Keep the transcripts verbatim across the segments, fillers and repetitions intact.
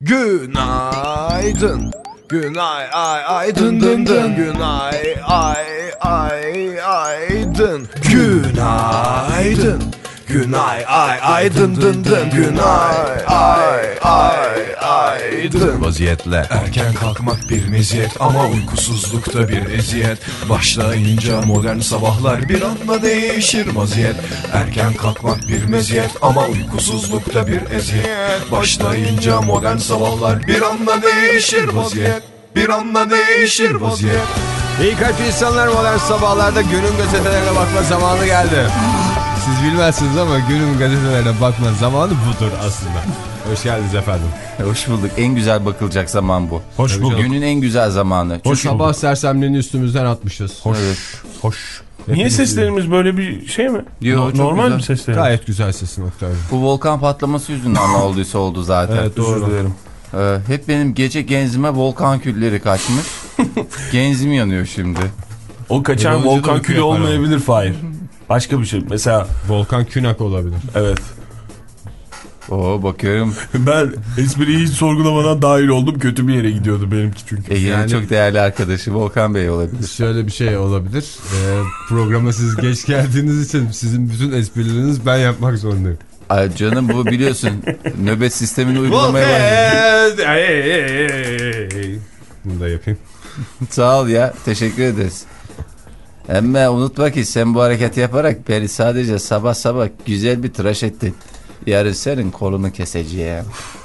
Günaydın. Günay ay ay dın dın dın. Günay ay ay ay dın. Günaydın. Günay ay ay dın dın dın. Günay ay ay ay dın. Vaziyetle erken kalkmak bir meziyet ama uykusuzlukta bir eziyet. Başlayınca modern sabahlar bir anda değişir vaziyet. Erken kalkmak bir meziyet ama uykusuzlukta bir eziyet. Başlayınca modern sabahlar bir anda değişir vaziyet. Bir anda değişir vaziyet. İyi kalp insanlar, modern sabahlarda günün gazetelerine bakma zamanı geldi. Siz bilmezsiniz ama günün gazetelerine bakma zamanı budur aslında. Hoş geldiniz efendim. Hoş bulduk. En güzel bakılacak zaman bu. Hoş bulduk. Günün en güzel zamanı. Hoş sabah bulduk. Sersemliğini üstümüzden atmışız. Hoş. Evet. Hoş. Niye seslerimiz böyle bir şey mi? Yo, normal mi seslerimiz? Gayet güzel sesin Oktay. Bu volkan patlaması yüzünden ne olduysa oldu zaten. Evet, doğru. Özür dilerim. Ee, hep benim gece genzime volkan külleri kaçmış. Genzim yanıyor şimdi. O kaçan Önce de volkan uyku külü yapar olmayabilir Fahir. Başka bir şey. Mesela Volkan Künak olabilir. evet. Oo, bakıyorum. Ben espriyi hiç sorgulamadan dahil oldum. Kötü bir yere gidiyordu benimki çünkü. Ege'nin Yani- çok değerli arkadaşı Volkan Bey olabilir. Şöyle bir şey olabilir. Ee, programa siz geç geldiğiniz için sizin bütün esprilerinizi ben yapmak zorundayım. Ay canım, bu biliyorsun nöbet sistemini uygulamaya başladı. Bunu da yapayım. Sağ ol ya, teşekkür ederiz. Ama unutma ki sen bu hareketi yaparak beni sadece sabah sabah güzel bir tıraş ettin. Yarın senin kolunu keseceğim.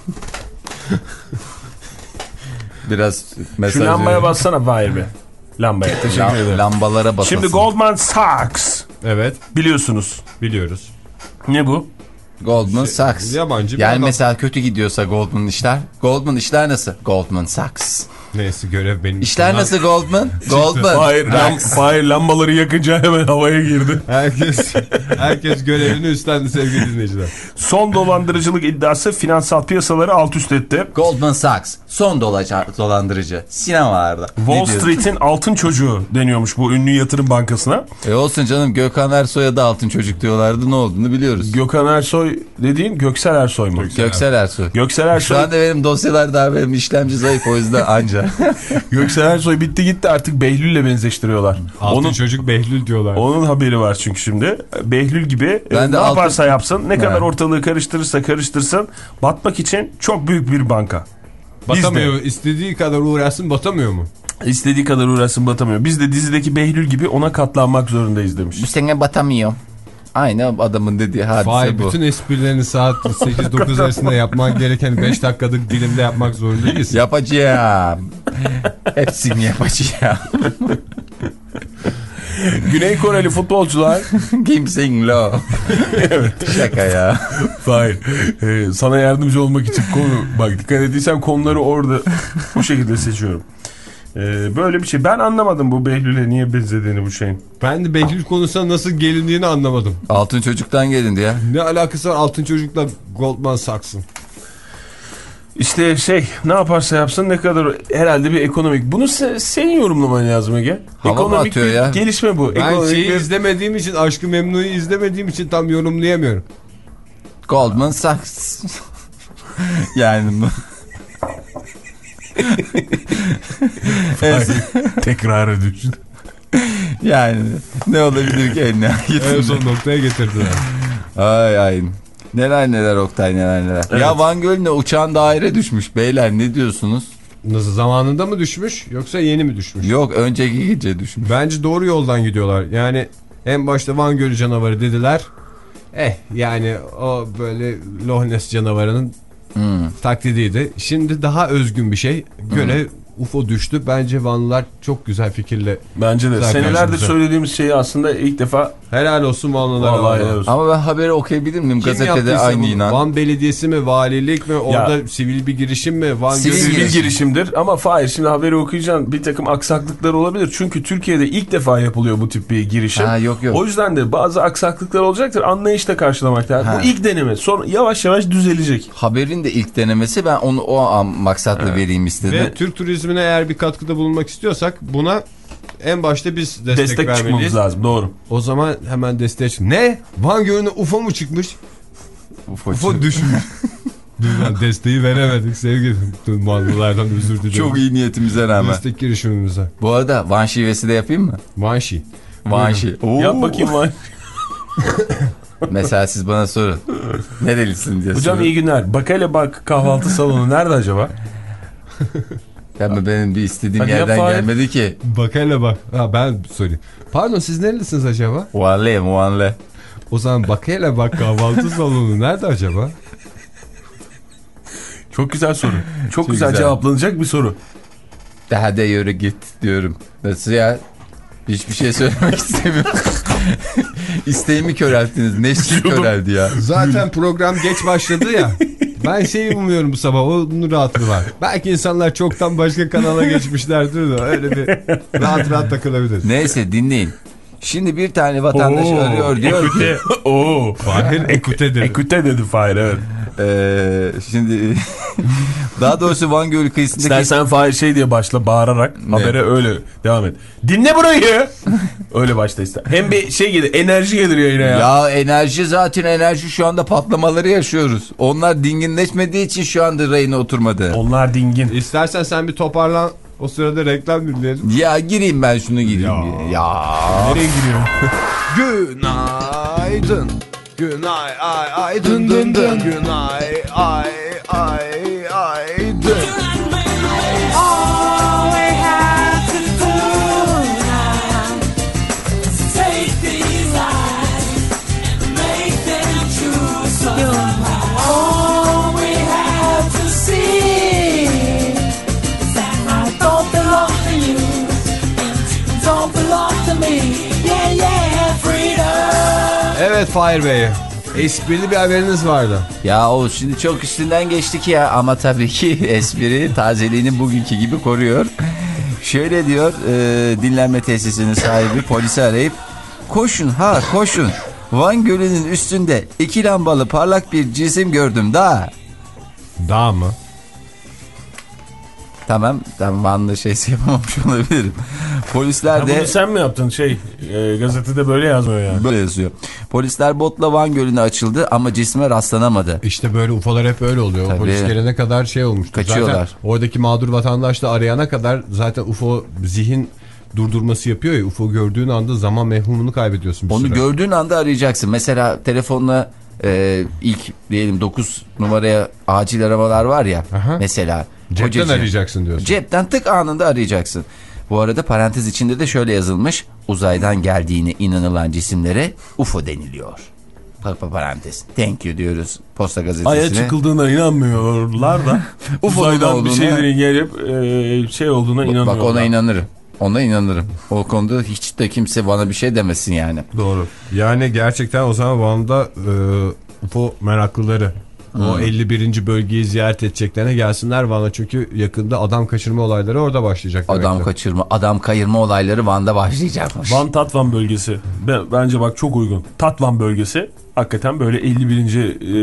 Biraz mesaj. Şu lambaya bassana Fahir Bey. Lambaya. Teşekkür Lam- ederim. Lambalara basasın. Şimdi Goldman Sachs. Evet, Biliyorsunuz. biliyoruz. Ne bu? Goldman Sachs. Yabancı bir Yani adam. mesela kötü gidiyorsa Goldman işler. Goldman işler nasıl? Goldman Sachs. Neyse, görev benim. İşler Bunlar- nasıl Goldman? Goldman. Fahir, lam, Fahir lambaları yakınca hemen havaya girdi. Herkes herkes görevini üstlendi sevgili dinleyiciler. Son dolandırıcılık iddiası finansal piyasaları alt üst etti. Goldman Sachs. Son dolaca- dolandırıcı. Sinemalarda. Wall Ne diyorsun? Street'in altın çocuğu deniyormuş bu ünlü yatırım bankasına. E olsun canım, Gökhan Ersoy'a da altın çocuk diyorlardı, ne olduğunu biliyoruz. Gökhan Ersoy dediğin Göksel Ersoy mu? Göksel Ersoy. Göksel Şu Ersoy, anda benim dosyalar daha, benim işlemci zayıf, o yüzden anca. Göksel Ersoy bitti gitti, artık Behlül'le benzeştiriyorlar. Altın Onun, çocuk Behlül diyorlar. onun haberi var çünkü şimdi. Behlül gibi Ben e, de ne altın- yaparsa yapsın, ne kadar Evet. ortalığı karıştırırsa karıştırsın, batmak için çok büyük bir banka. Biz Batamıyor. de İstediği kadar uğraşsın, batamıyor mu? istediği kadar uğraşsın batamıyor. Biz de dizideki Behlül gibi ona katlanmak zorundayız demiş. Bu sene batamıyor. Aynı adamın dediği hadise Vay, bu. bütün esprilerini saat sekiz dokuz arasında yapman gereken beş dakikalık dilimde yapmak zorundayız. Yapacağım. Hepsini yapacağım. Güney Koreli futbolcular Kim Sing Lo. Evet. Şaka ya. hayır. Ee, sana yardımcı olmak için konu, bak dikkat ettiysen konuları orada bu şekilde seçiyorum. Ee, böyle bir şey. Ben anlamadım bu Behlül'e niye benzediğini bu şeyin. Ben de Behlül konusuna nasıl gelindiğini anlamadım. Altın çocuktan gelindi ya. Ne alakası var altın çocukla Goldman Sachs'ın? İşte şey, ne yaparsa yapsın, ne kadar herhalde bir ekonomik. Bunu se, senin yorumlaman lazım Ege. Hava mı Ekonomik atıyor bir ya? gelişme bu. Ben Ekonomik şeyi bir... izlemediğim için, Aşk-ı Memnu'yu izlemediğim için tam yorumlayamıyorum. Goldman Sachs. Yani bu. Evet. Tekrarı düşün. Yani ne olabilir ki eline? En son noktaya getirdiler. Ay ay. Neler neler Oktay, neler neler. Evet. Ya Van Gölü'ne uçağın daire düşmüş beyler, ne diyorsunuz? Nasıl, zamanında mı düşmüş yoksa yeni mi düşmüş? Yok, önceki gece düşmüş. Bence doğru yoldan gidiyorlar. Yani en başta Van Gölü canavarı dediler. Eh yani o böyle Loch Ness canavarının Hmm. taklidiydi. Şimdi daha özgün bir şey. Göle U F O düştü. Bence Vanlılar çok güzel fikirle. Bence de. Güzel Senelerdir karşımıza. söylediğimiz şeyi aslında ilk defa Helal olsun Vanlılara. vallahi helal olsun. Ama ben haberi okuyabilir miyim? Kim Gazetede yaptıysa aynı bunu, inan. Van Belediyesi mi, valilik mi, orada sivil bir girişim mi? Van Sivil Gölü Sivil girişim. girişimdir ama Fahir, şimdi haberi okuyacaksın, bir takım aksaklıklar olabilir. Çünkü Türkiye'de ilk defa yapılıyor bu tip bir girişim. Ha, yok yok. O yüzden de bazı aksaklıklar olacaktır. Anlayışla karşılamak lazım. Ha. Bu ilk deneme. Sonra yavaş yavaş düzelecek. Haberin de ilk denemesi, ben onu o an maksatla vereyim istedim. Ve Türk turizmine eğer bir katkıda bulunmak istiyorsak buna en başta biz destek, Destek vermeliyiz. çıkmamız lazım. Doğru. O zaman hemen desteğe çık. Ne? Van Gölü'ne U F O mu çıkmış? Ufo U F O düşmüş. Desteği veremedik sevgili Mallılardan, özür diliyorum. Çok iyi niyetimize rağmen. Destek girişimimize. Bu arada Van şivesi de yapayım mı? Vanşi. Van şi. Yap bakayım Van. Mesela siz bana sorun. Nerelisin diye Hocam sorun. iyi günler. Bak hele bak kahvaltı salonu nerede acaba? Ama benim bir istediğim Hadi yerden yap, gelmedi ki. Bak hele bak. Ha, ben sorayım. Pardon, siz nerelisiniz acaba? Muhalle muhalle. O zaman bak hele bak kahvaltı salonu nerede acaba? Çok güzel soru. Çok, Çok güzel, güzel. cevaplanacak bir soru. Daha da yürü git diyorum. Nasıl ya? Hiçbir şey söylemek istemiyorum. İsteğimi körelttiniz. Neşrim köreldi ya. Zaten program geç başladı ya. Ben şeyi umuyorum bu sabah. Onun rahatlığı var. Belki insanlar çoktan başka kanala geçmişlerdir de öyle bir rahat rahat takılabilir. Neyse dinleyin. Şimdi bir tane vatandaş Oo, arıyor diyor ki. ekute. Oo. Fahir ekute dedi. Ekute dedi Fahir, evet. Ee, şimdi daha doğrusu Van Gölü kıyısındaki... İstersen Fahir şey diye başla bağırarak Ne? habere öyle devam et. Dinle burayı. Öyle başla ister. Hem bir şey gelir, enerji gelir yayına ya. Ya enerji, zaten enerji, şu anda patlamaları yaşıyoruz. Onlar dinginleşmediği için şu anda rayına oturmadı. Onlar dingin. İstersen sen bir toparlan. O sırada reklam dinleyelim. Ya gireyim ben şunu gireyim. Ya. ya. Nereye giriyor? Günaydın. Günay ay ay dın dın dın. Günay ay ay ay dın. All we have to do now is take these lies and make them true somehow. All we have to see is that I don't belong to you and you don't belong to me. Yeah, yeah, freedom. Evet Fahir Bey. Esprili bir haberiniz vardı. Ya o şimdi çok üstünden geçtik ya, ama tabii ki espri tazeliğini bugünkü gibi koruyor. Şöyle diyor, e, dinlenme tesisinin sahibi polisi arayıp koşun ha koşun, Van Gölü'nün üstünde iki lambalı parlak bir cisim gördüm da. Dağ mı? Tamam, tamam, Van'da şeysi yapamamış olabilirim. Polisler Ha, de... bunu sen mi yaptın? Şey, e, gazetede böyle yazmıyor yani. Böyle yazıyor. Polisler botla Van Gölü'ne açıldı ama cisme rastlanamadı. İşte böyle U F O'lar hep öyle oluyor. Tabii. Polis gelene kadar şey olmuştu. Kaçıyorlar. Zaten oradaki mağdur vatandaşla arayana kadar zaten U F O zihin durdurması yapıyor ya. U F O gördüğün anda zaman mefhumunu kaybediyorsun. Bir Onu süre. gördüğün anda arayacaksın. Mesela telefonla e, ilk diyelim dokuz numaraya acil aramalar var ya. Aha. Mesela. Cepten kocacığım. arayacaksın diyorsun. Cepten tık anında arayacaksın. Bu arada parantez içinde de şöyle yazılmış. Uzaydan geldiğine inanılan cisimlere U F O deniliyor. Pa parantez. Thank you diyoruz Posta Gazetesi'ne. Aya çıkıldığına inanmıyorlar da U F O'nun uzaydan bir olduğuna- şeylerin gelip e, şey olduğuna inanmıyorlar. Bak ona inanırım. Ona inanırım. O konuda hiç de kimse bana bir şey demesin yani. Doğru. Yani gerçekten o zaman Van'da e, U F O meraklıları o elli birinci bölgeyi ziyaret edeceklerine gelsinler Van'a, çünkü yakında adam kaçırma olayları orada başlayacak. Adam demektir. kaçırma, adam kayırma olayları Van'da başlayacakmış. Van Tatvan bölgesi. Ben, bence bak çok uygun. Tatvan bölgesi hakikaten böyle elli birinci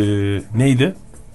E, neydi?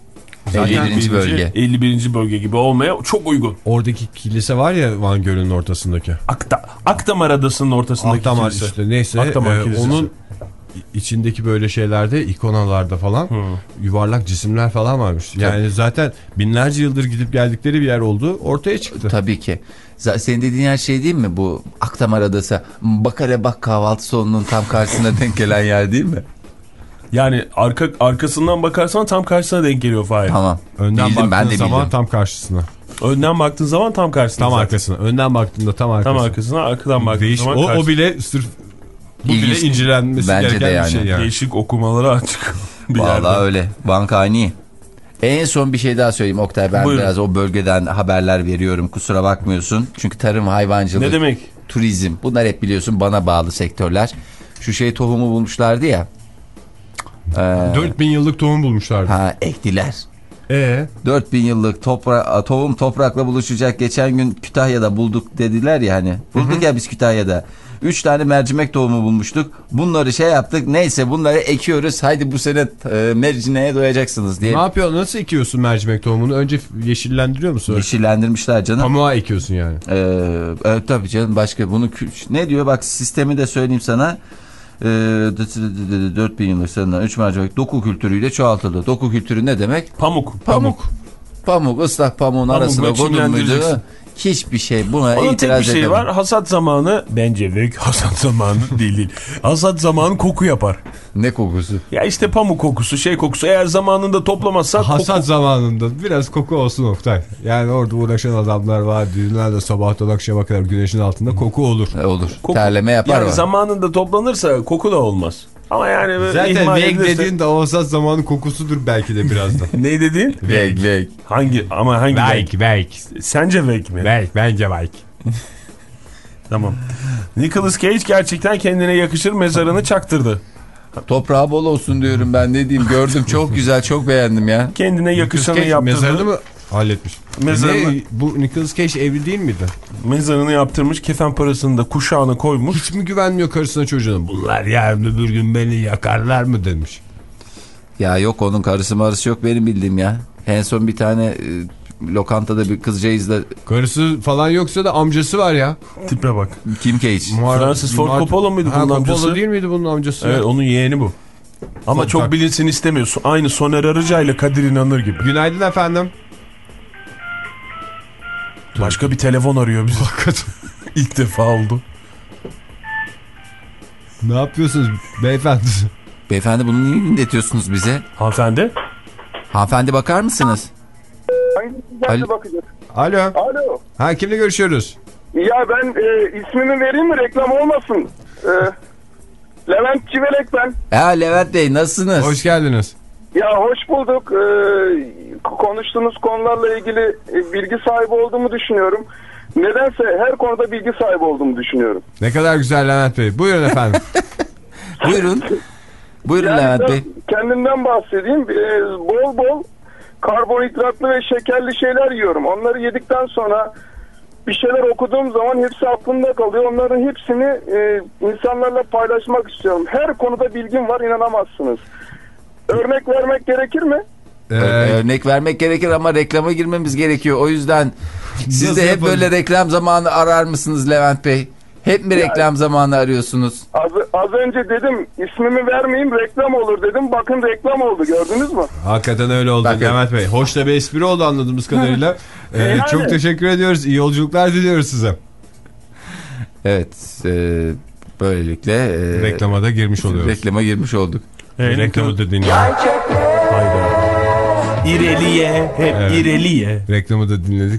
elli birinci bölge. elli birinci bölge gibi olmaya çok uygun. Oradaki kilise var ya Van Gölü'nün ortasındaki. Akta, Akdamar Adası'nın ortasındaki Akdamar kilise. işte neyse Akdamar e, Kilisesi. onun içindeki böyle şeylerde, ikonalarda falan Hmm. yuvarlak cisimler falan varmış. Yani Tabii. zaten binlerce yıldır gidip geldikleri bir yer olduğu ortaya çıktı. Tabii ki. Z- Senin dediğin her şey değil mi? Bu Akdamar Adası, Bakale Bak kahvaltı salonunun tam karşısına denk gelen yer değil mi? Yani arka arkasından bakarsan tam karşısına denk geliyor Fahir. Tamam. Önden Bildim, ben baktığın de zaman bildim. tam karşısına. Önden baktığın zaman tam karşısına. Tam zaten. arkasına. Önden baktığında tam arkasına. Tam arkasına, arkadan baktığın Değiş, zaman o, karşısına. o bile sırf bu İlginç. bile incelenmesi Bence gereken de yani. bir şey yani. Değişik okumalara açık bir Vallahi yerden. öyle. Bankani. En son bir şey daha söyleyeyim Oktay. Ben Buyurun. biraz o bölgeden haberler veriyorum. Kusura bakmıyorsun. Çünkü tarım, hayvancılık, Ne demek? turizm, bunlar hep biliyorsun bana bağlı sektörler. Şu şey tohumu bulmuşlardı ya. Ee, dört bin yıllık tohum bulmuşlardı. ha ektiler. Ee, dört bin yıllık topra tohum toprakla buluşacak. Geçen gün Kütahya'da bulduk dediler ya hani. Bulduk Hı-hı. ya biz Kütahya'da. Üç tane mercimek tohumu bulmuştuk. Bunları şey yaptık. Neyse bunları ekiyoruz. Haydi bu sene e, mercimeğe doyacaksınız diye. ne yapıyor? Nasıl ekiyorsun mercimek tohumunu? Önce yeşillendiriyor musun? Yeşillendirmişler canım. Pamuğa ekiyorsun yani. Ee, evet tabii canım, başka bunu ne diyor bak, sistemi de söyleyeyim sana. e, dört bin yıllık sanılan üç mercimek doku kültürüyle çoğaltıldı. Doku kültürü ne demek? Pamuk. Pamuk. Pamuk, ıslak pamuğun Pamuk arasına ve konur muydu? çimlendireceksin. Hiçbir şey buna Onun tek itiraz bir şey edemem. var. Hasat zamanı bence büyük hasat zamanı değil değil. Hasat zamanı koku yapar. Ne kokusu? Ya işte pamuk kokusu, şey kokusu. Eğer zamanında toplamazsan Hasat koku... zamanında biraz koku olsun Oktay. Yani orada uğraşan adamlar var. Düğünlerde sabahtan akşama kadar güneşin altında koku olur. E, olur. Koku- Terleme yapar Yani var. zamanında toplanırsa koku da olmaz. Ama yani böyle Zaten ihmal veg edilirse... dediğin de o hasat zamanı kokusudur belki de birazdan. Ne dediğin? Veg veg. Hangi? Ama hangi veg? veg. Sence veg mi? Veg, bence veg. Tamam. Nicolas Cage gerçekten kendine yakışır mezarını çaktırdı. Toprağı bol olsun diyorum ben, ne diyeyim, gördüm çok güzel, çok beğendim ya. Kendine yakışanı Cage yaptırdı. mezarını mı halletmiş? Mezarını- Ne, bu Nicolas Cage evli değil miydi? Mezarını yaptırmış, kefen parasını da kuşağını koymuş. Hiç mi güvenmiyor karısına çocuğuna? Bunlar yarın öbür gün beni yakarlar mı demiş. Ya yok, onun karısı marısı yok benim bildiğim ya. En son bir tane e, lokantada bir kızcağızla Karısı falan yoksa da amcası var ya. Tipe bak. Kim Cage? Muhar- Francis Ford Muhar- Coppola mıydı Ha, bunun Coppola amcası? değil miydi bunun amcası? Evet, ya? onun yeğeni bu. Ama Çok çok bak- bilinsin istemiyorsun. Aynı Soner Arıca ile Kadir İnanır gibi. Günaydın efendim. Başka bir telefon arıyor bizi. İlk defa oldu. Ne yapıyorsunuz beyefendi? Beyefendi, bunu niye dinletiyorsunuz bize? Hanımefendi. Hanımefendi bakar mısınız? Hangisi Alo. bakacak? Alo. Alo. Ha, kimle görüşüyoruz? Ya ben e, ismimi vereyim mi, reklam olmasın? E, Levent Civelek ben. Ya Levent Bey, nasılsınız? Hoş geldiniz. Ya hoş bulduk. E, konuştuğunuz konularla ilgili e, bilgi sahibi olduğumu düşünüyorum. Nedense her konuda bilgi sahibi olduğumu düşünüyorum. Ne kadar güzel Levent Bey. Buyurun efendim. Buyurun. Buyurun Yani Levent ben Bey. kendimden bahsedeyim. E, bol bol karbonhidratlı ve şekerli şeyler yiyorum. Onları yedikten sonra bir şeyler okuduğum zaman hepsi aklımda kalıyor. Onların hepsini e, insanlarla paylaşmak istiyorum. Her konuda bilgim var, inanamazsınız. Örnek vermek gerekir mi? Ee, Örnek vermek gerekir ama reklama girmemiz gerekiyor. O yüzden siz Nasıl de hep yapalım? böyle reklam zamanı arar mısınız Levent Bey? Hep mi reklam zamanı arıyorsunuz? Az, az önce dedim ismimi vermeyeyim, reklam olur dedim. Bakın reklam oldu, gördünüz mü? hakikaten öyle oldu Bakın. Levent Bey. Hoş da bir espri oldu anladığımız kadarıyla. Ee, Yani. Çok teşekkür ediyoruz. İyi yolculuklar diliyoruz size. Evet. E, böylelikle e, Reklama da girmiş oluyoruz. reklama girmiş olduk. Hey, Reklamı da dinleyelim. Hayda. İreliye, hep Evet. ireliye. Reklamı da dinledik.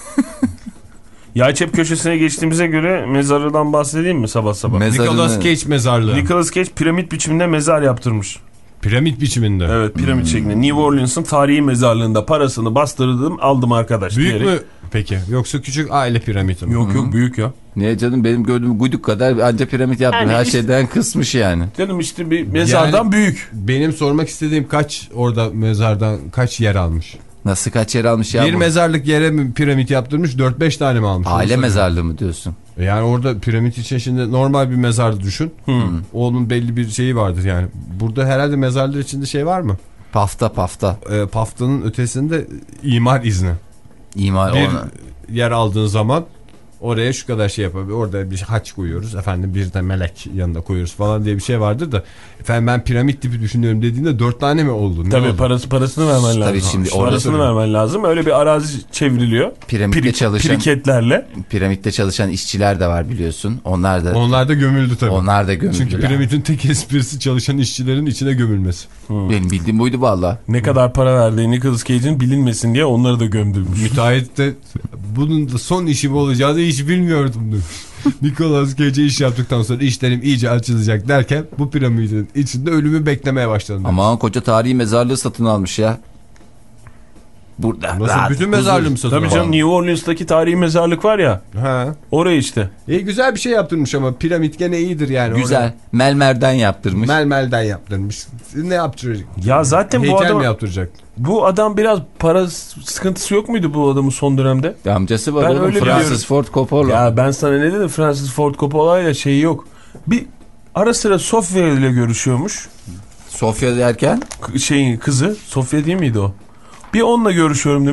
Yağçep köşesine geçtiğimize göre mezarından bahsedeyim mi sabah sabah? Mezarını- Nicolas Cage mezarlığı. Nicolas Cage piramit biçiminde mezar yaptırmış. Piramit biçiminde. Evet, piramit şeklinde. New Orleans'ın tarihi mezarlığında parasını bastırdım, aldım arkadaş. Büyük diyerek. mü peki? Yoksa küçük aile piramidi mi? Yok yok, büyük ya. Niye canım, benim gördüğüm guyduk kadar anca piramit yaptım. Yani Her işte- şeyden kısmış yani. Canım işte bir mezardan Yani- büyük. Benim sormak istediğim kaç orada mezardan kaç yer almış? Nasıl, kaç yer almış ya bir bu? mezarlık yere mi piramit yaptırmış, dört beş tane mi almış? Aile Onu mezarlığı mı diyorsun? Yani orada piramit için şimdi normal bir mezar düşün. Onun belli bir şeyi vardır yani. Burada herhalde mezarlar içinde şey var mı? Pafta pafta. E, paftanın ötesinde imar izni. İmar Bir ona. yer aldığın zaman oraya şu kadar şey yapabilir. Orada bir haç koyuyoruz. Efendim bir de melek yanında koyuyoruz falan diye bir şey vardır da. Efendim ben piramit tipi düşünüyorum dediğinde dört tane mi oldu? Ne Tabii oldu? parası parasını vermen lazım. Tabii şimdi orada parasını tabii. vermen lazım. Öyle bir arazi çevriliyor. Piramitte Piri- çalışan- Piriketlerle. Piramitte çalışan işçiler de var biliyorsun. Onlar da Onlar da gömüldü tabii. onlar da gömüldüler. Çünkü piramidin tek esprisi çalışan işçilerin içine gömülmesi. Benim bildiğim buydu valla. Ne kadar para verdiği Nicolas Cage'in bilinmesin diye onları da gömdürmüş. Müteahhit de bunun da son işim olacağını hiç bilmiyordum demiş. Nicolas Cage'e iş yaptıktan sonra işlerim iyice açılacak derken bu piramidin içinde ölümü beklemeye başladım. demiş. Aman koca tarihi mezarlığı satın almış ya. Burada. Nasıl, rahat, bütün huzur. mezarlığı mı satın Tabii aldı? canım, New Orleans'taki tarihi mezarlık var ya. Ha. Oraya işte. İyi, güzel bir şey yaptırmış ama piramit gene iyidir yani. Güzel. Orada Mermerden yaptırmış. melmelden yaptırmış. Ne yaptıracak? Ya zaten bu Heykel adam mi yaptıracak? bu adam biraz para sıkıntısı yok muydu bu adamın son dönemde? Amcası var Ben oğlum, öyle Francis biliyorum. Ford Coppola. Ya ben sana ne dedim, Francis Ford Coppola ile şeyi yok. Bir ara sıra Sofia ile görüşüyormuş. Sofya derken K- şeyin kızı. Sofia değil miydi o? Bir onunla görüşüyorum demiş.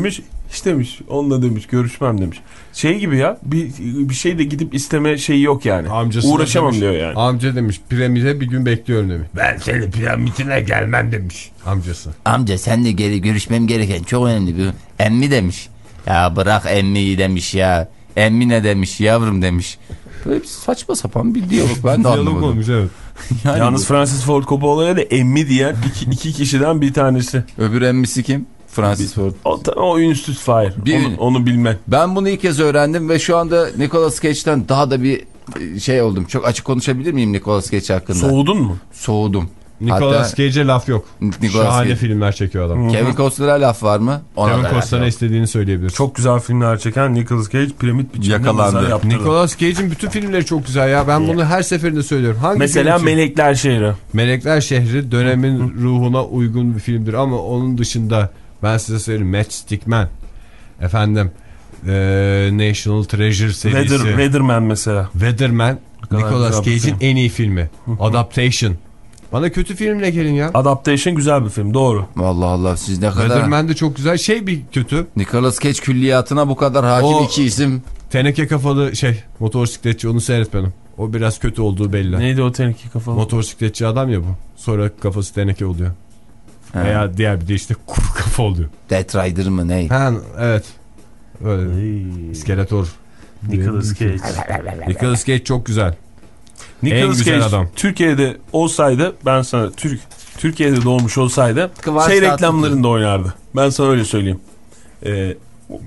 Hiç demiş. Onunla demiş görüşmem demiş. Şey gibi ya bir, bir şey de gidip isteme şeyi yok yani. Amcasına Uğraşamam demiş, diyor yani. Amca demiş piramide bir gün bekliyorum demiş. Ben senin piramidine gelmem demiş amcası. Amca senle geri görüşmem gereken çok önemli bir emmi demiş. Ya bırak emmiyi demiş ya. Emmi ne demiş yavrum demiş. Böyle bir saçma sapan bir diyalog ben de Diyalog anlamadım. olmuş evet. Yani Yalnız bu- Francis Ford Coppola'ya da emmi diyen iki, iki kişiden bir tanesi. öbür emmisi kim? Francis Ford. O, o ünsüz Fahir. Bir- Onu, onu bilmen. Ben bunu ilk kez öğrendim ve şu anda Nicolas Cage'den daha da bir e, şey oldum. Çok açık konuşabilir miyim Nicolas Cage hakkında? Soğudun mu? Soğudum. Nicolas Hatta Cage'e laf yok. Nicolas Şahane Cage. filmler çekiyor adam. Kevin Costner'a laf var mı? Ona da Kevin laf Costner'a yok. istediğini söyleyebilir. Çok güzel filmler çeken Nicolas Cage piramit biçiminde Yakalandı. mezar yaptırdı. Nicolas Cage'in bütün filmleri çok güzel ya. Ben bunu her seferinde söylüyorum. Hangi Mesela film için? Melekler Şehri. Melekler Şehri dönemin ruhuna uygun bir filmdir ama onun dışında ben size söyleyeyim Matchstick Man, efendim e, National Treasure serisi, Weather, Weatherman mesela. Weatherman, kadar Nicolas güzel bir Cage'in film. en iyi filmi. Adaptation. Bana kötü filmle gelin ya. Adaptation güzel bir film doğru. Vallahi Allah siz ne kadar... Weatherman de çok güzel. Şey bir kötü. Nicolas Cage külliyatına bu kadar hakim O- iki isim. Teneke kafalı şey motosikletçi, onu seyretmedim. O biraz kötü olduğu belli. Neydi o teneke kafalı? Motosikletçi adam ya bu. Sonra kafası teneke oluyor. Ha. Veya diğer bir de işte kuru kafa oluyor. Death Rider mı ne? Ha, evet. Öyle. Hey. İskeletor. Nicolas Cage. Nicolas Cage çok güzel. Nicolas güzel Cage adam. Türkiye'de olsaydı ben sana Türk Türkiye'de doğmuş olsaydı Kıvanç şey Tatlıtuğ. reklamlarında oynardı. Ben sana öyle söyleyeyim. Ee,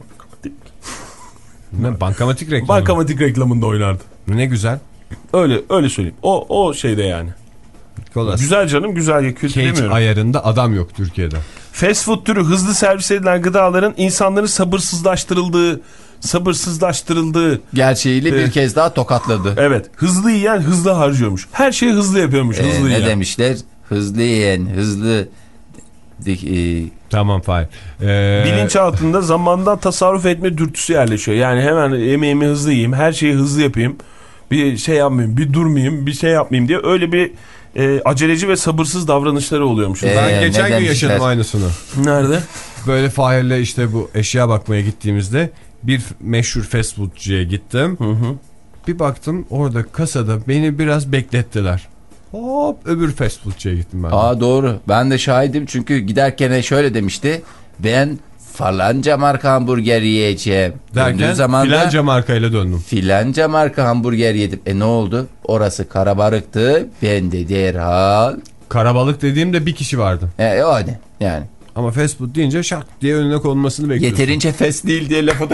Ne, bankamatik reklamı. bankamatik reklamında oynardı. Ne güzel. Öyle öyle söyleyeyim. O o şeyde yani. Nicolas Güzel canım güzel ya kötü Cage demiyorum. ayarında adam yok Türkiye'de. Fast food türü hızlı servis edilen gıdaların insanları sabırsızlaştırıldığı sabırsızlaştırıldığı Gerçeğiyle bir Evet. kez daha tokatladı. evet hızlı yiyen hızlı harcıyormuş. Her şeyi hızlı yapıyormuş Ee, hızlı ne yiyen. demişler? Hızlı yiyen, hızlı... Dik- e, Tamam Fahir. Ee, Bilinç altında zamandan tasarruf etme dürtüsü yerleşiyor. Yani hemen yemeğimi hızlı yiyeyim, her şeyi hızlı yapayım. Bir şey yapmayayım, bir durmayayım, bir şey yapmayayım diye öyle bir e, aceleci ve sabırsız davranışları oluyormuş. Ee, ben ne geçen gün demişler? yaşadım aynısını. Nerede? Böyle Fahir'le işte bu eşya bakmaya gittiğimizde bir meşhur fast foodcuya gittim. Hı hı. Bir baktım orada kasada beni biraz beklettiler. Hop öbür fast foodcuya gittim ben. de. Aa doğru. Ben de şahidim çünkü giderken şöyle demişti. Ben falanca marka hamburger yiyeceğim. Derken Döndüğü zaman da filanca markayla döndüm. filanca marka hamburger yedim. E ne oldu? Orası karabalıktı. Ben de derhal. Karabalık dediğimde bir kişi vardı. E o ne? Yani. Ama fast food deyince şak diye önüne konulmasını bekliyorsun. Yeterince fes değil diye lafı da...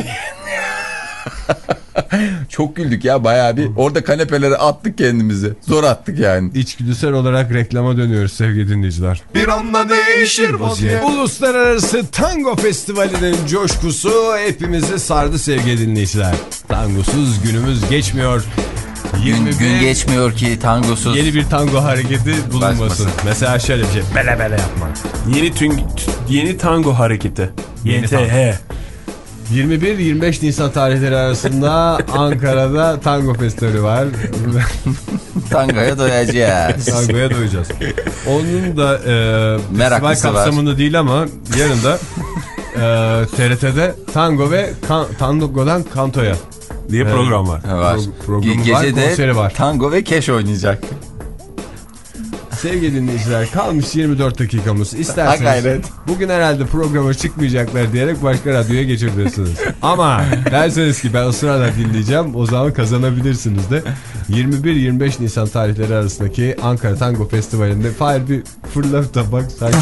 Çok güldük ya bayağı bir. Orada kanepelere attık kendimizi. Zor attık yani. İçgüdüsel olarak reklama dönüyoruz sevgili dinleyiciler. Bir anda değişir vaziyet. Uluslararası Tango Festivali'nin coşkusu hepimizi sardı sevgili dinleyiciler. Tangosuz günümüz geçmiyor. Gün, yirmi bir gün geçmiyor ki tangosuz. yeni bir tango hareketi bulunmasın. Başlasın. Mesela şöyle bir şey. Bele bele yapma. Yeni tün, yeni tango hareketi. Yeni Y T H. yirmi bir yirmi beş Nisan tarihleri arasında Ankara'da Tango Festivali var. Tangoya doyacağız. Tangoya doyacağız. Onun da e, festival Meraklısı var. kapsamında değil ama yarın da e, T R T'de Tango ve kan, Tango'dan Kanto'ya diye Evet. program var. var. Pro- programı var, Gece de konseri var. tango ve keş oynayacak. Sevgili dinleyiciler kalmış yirmi dört dakikamız. Ha İsterseniz gayret. bugün herhalde programa çıkmayacaklar diyerek başka radyoya geçebilirsiniz. Ama derseniz ki ben ısrarla dinleyeceğim, o zaman kazanabilirsiniz de. yirmi bir yirmi beş Nisan tarihleri arasındaki Ankara Tango Festivali'nde Fahir bir fırlat tabak sanki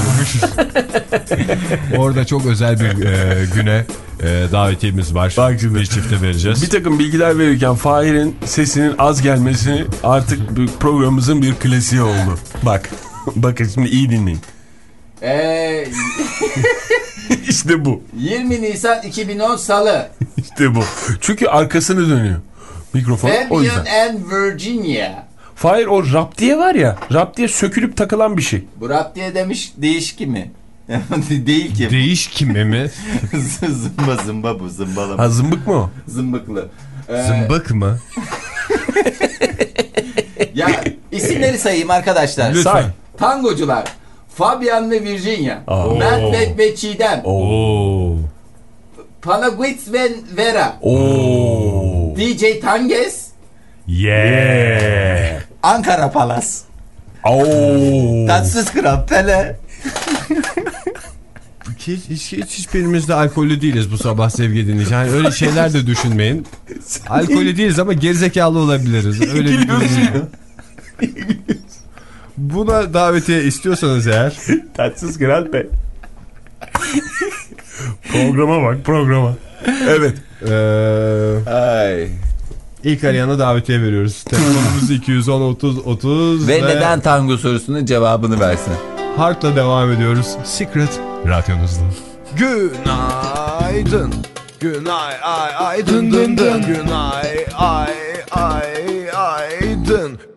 orada çok özel bir e, güne e, davetiyemiz var. Bak şimdi. Bir çifte vereceğiz. Bir takım bilgiler verirken Fahir'in sesinin az gelmesi artık bir programımızın bir klasiği oldu. Bak. Bakın şimdi iyi dinleyin. Ee, İşte bu. yirmi Nisan iki bin on Salı. İşte bu. Çünkü arkasını dönüyor. Mikrofon o yüzden. Fabian and Virginia. Fahir o rap diye var ya. Rap diye sökülüp takılan bir şey. Bu rap diye demiş değişki mi? Değil ki. Değiş kime mi? Zımba zımba bu zımbalı. Ha zımbık mı o? Zımbıklı. Ee, Zımbık mı? Ya isimleri sayayım arkadaşlar. Lütfen. Say. Tangocular. Fabian ve Virginia. Aa. Mert ve, ve Çiğdem. Oo. Panaguit ve Vera. Oo. D J Tanges. Yeah. Ankara Palas. Oo. Tatsız Kral Pele. Hiç, hiç, hiç hiçbirimiz de alkollü değiliz bu sabah sevgili dinleyiciler. Yani öyle şeyler de düşünmeyin. Alkollü değiliz ama gerizekalı olabiliriz. Öyle bir durum. Buna davetiye istiyorsanız eğer. Tatsız Kral Bey. Programa bak programa. Evet. Ee, Ay. ilk arayana davetiye veriyoruz. Telefonumuz iki yüz on otuz otuz. Ve, ve neden tango sorusunun cevabını versin. Heart'la devam ediyoruz. Secret radyonuzda. Günaydın. Günay ay ay dın dın dın. Günay ay ay ay dın.